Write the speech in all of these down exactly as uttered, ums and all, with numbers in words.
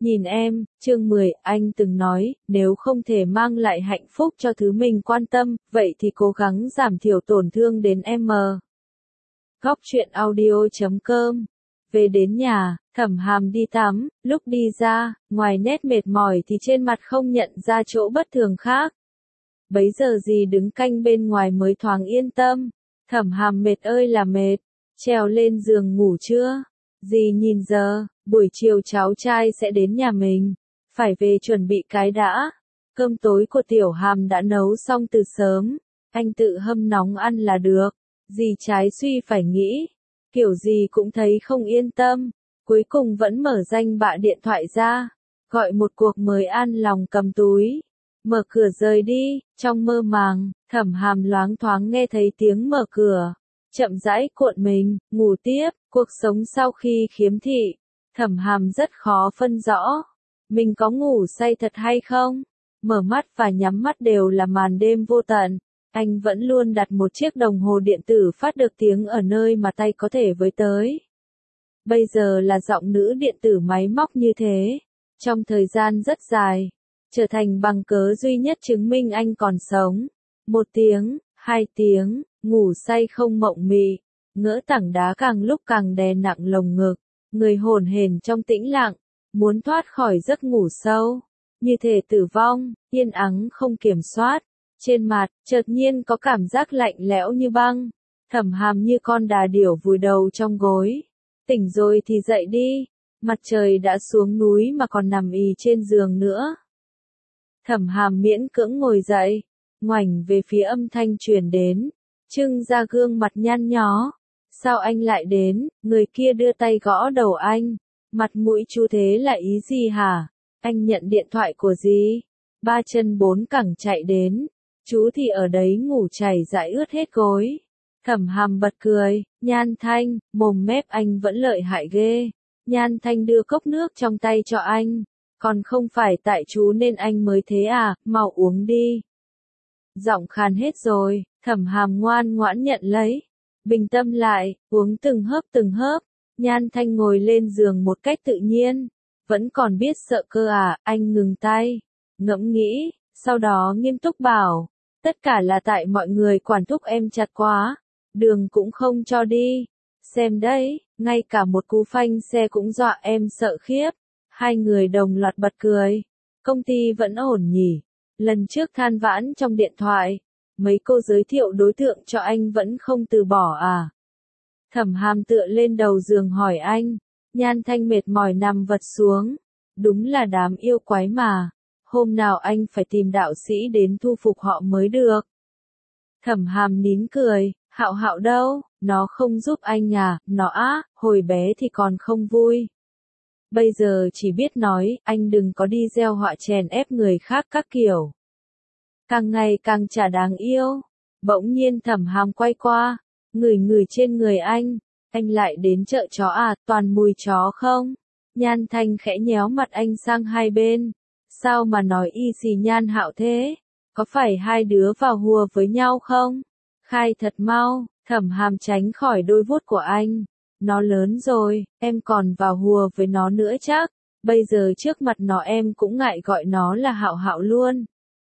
Nhìn em, chương mười, anh từng nói, nếu không thể mang lại hạnh phúc cho thứ mình quan tâm, vậy thì cố gắng giảm thiểu tổn thương đến em. Góc truyện audio chấm com. Về đến nhà, Thẩm Hàm đi tắm, lúc đi ra, ngoài nét mệt mỏi thì trên mặt không nhận ra chỗ bất thường khác. Bấy giờ dì đứng canh bên ngoài mới thoáng yên tâm. Thẩm Hàm mệt ơi là mệt, trèo lên giường ngủ chưa? Dì nhìn giờ, buổi chiều cháu trai sẽ đến nhà mình, phải về chuẩn bị cái đã. Cơm tối của Tiểu Hàm đã nấu xong từ sớm, anh tự hâm nóng ăn là được. Dì trái suy phải nghĩ, kiểu gì cũng thấy không yên tâm, cuối cùng vẫn mở danh bạ điện thoại ra, gọi một cuộc mới an lòng cầm túi. Mở cửa rời đi, trong mơ màng, Thẩm Hàm loáng thoáng nghe thấy tiếng mở cửa. Chậm rãi cuộn mình, ngủ tiếp, cuộc sống sau khi khiếm thị. Thẩm Hàm rất khó phân rõ, mình có ngủ say thật hay không? Mở mắt và nhắm mắt đều là màn đêm vô tận. Anh vẫn luôn đặt một chiếc đồng hồ điện tử phát được tiếng ở nơi mà tay có thể với tới. Bây giờ là giọng nữ điện tử máy móc như thế. Trong thời gian rất dài, trở thành bằng cớ duy nhất chứng minh anh còn sống. Một tiếng, hai tiếng, ngủ say không mộng mị, ngỡ tảng đá càng lúc càng đè nặng lồng ngực, người hổn hển trong tĩnh lặng, muốn thoát khỏi giấc ngủ sâu, như thể tử vong, yên ắng không kiểm soát. Trên mặt, chợt nhiên có cảm giác lạnh lẽo như băng. Thẩm Hàm như con đà điểu vùi đầu trong gối. Tỉnh rồi thì dậy đi, mặt trời đã xuống núi mà còn nằm ì trên giường nữa. Thẩm Hàm miễn cưỡng ngồi dậy, ngoảnh về phía âm thanh truyền đến, trưng ra gương mặt nhăn nhó. Sao anh lại đến? Người kia đưa tay gõ đầu anh. Mặt mũi chú thế là ý gì hả? Anh nhận điện thoại của gì? Ba chân bốn cẳng chạy đến. Chú thì ở đấy ngủ chảy dãi ướt hết gối. Thẩm Hàm bật cười, Nhan Thanh, mồm mép anh vẫn lợi hại ghê. Nhan Thanh đưa cốc nước trong tay cho anh. Còn không phải tại chú nên anh mới thế à, mau uống đi. Giọng khàn hết rồi, Thẩm Hàm ngoan ngoãn nhận lấy. Bình tâm lại, uống từng hớp từng hớp. Nhan Thanh ngồi lên giường một cách tự nhiên. Vẫn còn biết sợ cơ à, anh ngừng tay. Ngẫm nghĩ, sau đó nghiêm túc bảo. Tất cả là tại mọi người quản thúc em chặt quá. Đường cũng không cho đi. Xem đấy, ngay cả một cú phanh xe cũng dọa em sợ khiếp. Hai người đồng loạt bật cười. Công ty vẫn ổn nhỉ? Lần trước than vãn trong điện thoại, mấy cô giới thiệu đối tượng cho anh vẫn không từ bỏ à? Thẩm Hàm tựa lên đầu giường hỏi anh. Nhan Thanh mệt mỏi nằm vật xuống. Đúng là đám yêu quái mà. Hôm nào anh phải tìm đạo sĩ đến thu phục họ mới được. Thẩm Hàm nín cười. Hạo Hạo đâu? Nó không giúp anh à? Nó á, hồi bé thì còn không vui. Bây giờ chỉ biết nói, anh đừng có đi gieo họa chèn ép người khác các kiểu. Càng ngày càng chả đáng yêu. Bỗng nhiên Thẩm Hàm quay qua, ngửi ngửi trên người anh. Anh lại đến chợ chó à, toàn mùi chó không? Nhan Thanh khẽ nhéo mặt anh sang hai bên. Sao mà nói y xì Nhan Hạo thế? Có phải hai đứa vào hùa với nhau không? Khai thật mau. Thẩm Hàm tránh khỏi đôi vuốt của anh. Nó lớn rồi, em còn vào hùa với nó nữa chắc. Bây giờ trước mặt nó em cũng ngại gọi nó là Hạo Hạo luôn.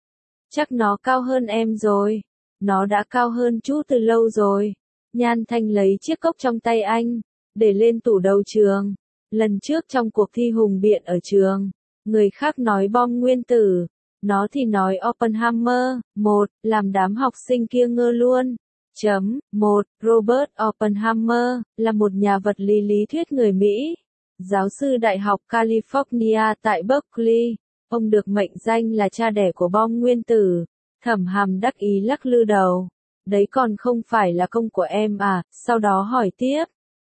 Chắc nó cao hơn em rồi. Nó đã cao hơn chú từ lâu rồi. Nhan Thanh lấy chiếc cốc trong tay anh, để lên tủ đầu trường. Lần trước trong cuộc thi hùng biện ở trường, người khác nói bom nguyên tử, nó thì nói Oppenheimer. Một, làm đám học sinh kia ngơ luôn. Chấm, một, Robert Oppenheimer, là một nhà vật lý lý thuyết người Mỹ, giáo sư Đại học California tại Berkeley. Ông được mệnh danh là cha đẻ của bom nguyên tử. Thẩm Hàm đắc ý lắc lư đầu. Đấy còn không phải là công của em à? Sau đó hỏi tiếp.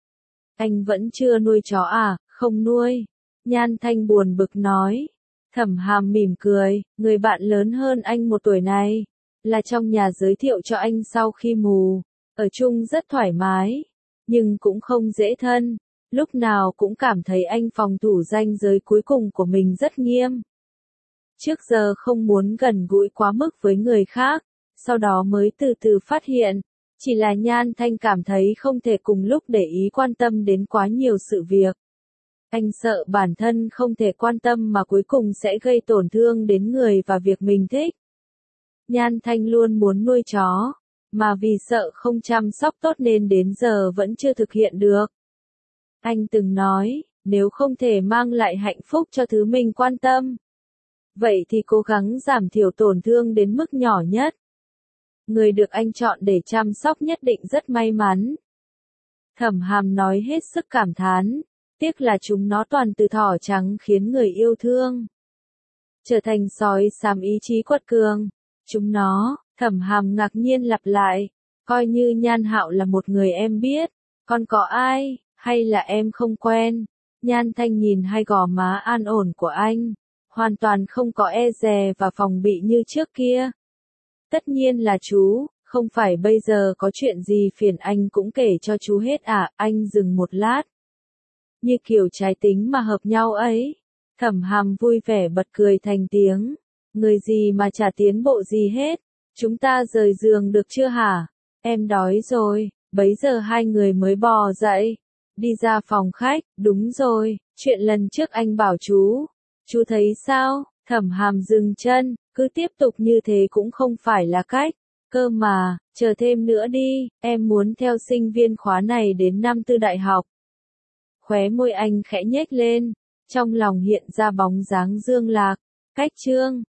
Anh vẫn chưa nuôi chó à? Không nuôi. Nhan Thanh buồn bực nói. Thẩm Hàm mỉm cười, người bạn lớn hơn anh một tuổi này, là trong nhà giới thiệu cho anh sau khi mù. Ở chung rất thoải mái, nhưng cũng không dễ thân. Lúc nào cũng cảm thấy anh phòng thủ ranh giới cuối cùng của mình rất nghiêm. Trước giờ không muốn gần gũi quá mức với người khác, sau đó mới từ từ phát hiện, chỉ là Nhan Thanh cảm thấy không thể cùng lúc để ý quan tâm đến quá nhiều sự việc. Anh sợ bản thân không thể quan tâm mà cuối cùng sẽ gây tổn thương đến người và việc mình thích. Nhan Thanh luôn muốn nuôi chó, mà vì sợ không chăm sóc tốt nên đến giờ vẫn chưa thực hiện được. Anh từng nói, nếu không thể mang lại hạnh phúc cho thứ mình quan tâm, vậy thì cố gắng giảm thiểu tổn thương đến mức nhỏ nhất. Người được anh chọn để chăm sóc nhất định rất may mắn. Thẩm Hàm nói hết sức cảm thán, tiếc là chúng nó toàn từ thỏ trắng khiến người yêu thương trở thành sói xám ý chí quật cường. Chúng nó, Thẩm Hàm ngạc nhiên lặp lại, coi như Nhan Hạo là một người em biết, còn có ai, hay là em không quen? Nhan Thanh nhìn hai gò má an ổn của anh, hoàn toàn không có e dè và phòng bị như trước kia. Tất nhiên là chú, không phải bây giờ có chuyện gì phiền anh cũng kể cho chú hết à? Anh dừng một lát. Như kiểu trái tính mà hợp nhau ấy. Thẩm Hàm vui vẻ bật cười thành tiếng. Người gì mà chả tiến bộ gì hết. Chúng ta rời giường được chưa hả? Em đói rồi. Bấy giờ hai người mới bò dậy. Đi ra phòng khách. Đúng rồi, chuyện lần trước anh bảo chú. Chú thấy sao? Thẩm Hàm dừng chân. Cứ tiếp tục như thế cũng không phải là cách. Cơ mà, chờ thêm nữa đi, em muốn theo sinh viên khóa này đến năm tư đại học. Khóe môi anh khẽ nhếch lên, trong lòng hiện ra bóng dáng Dương Lạc. Cách chương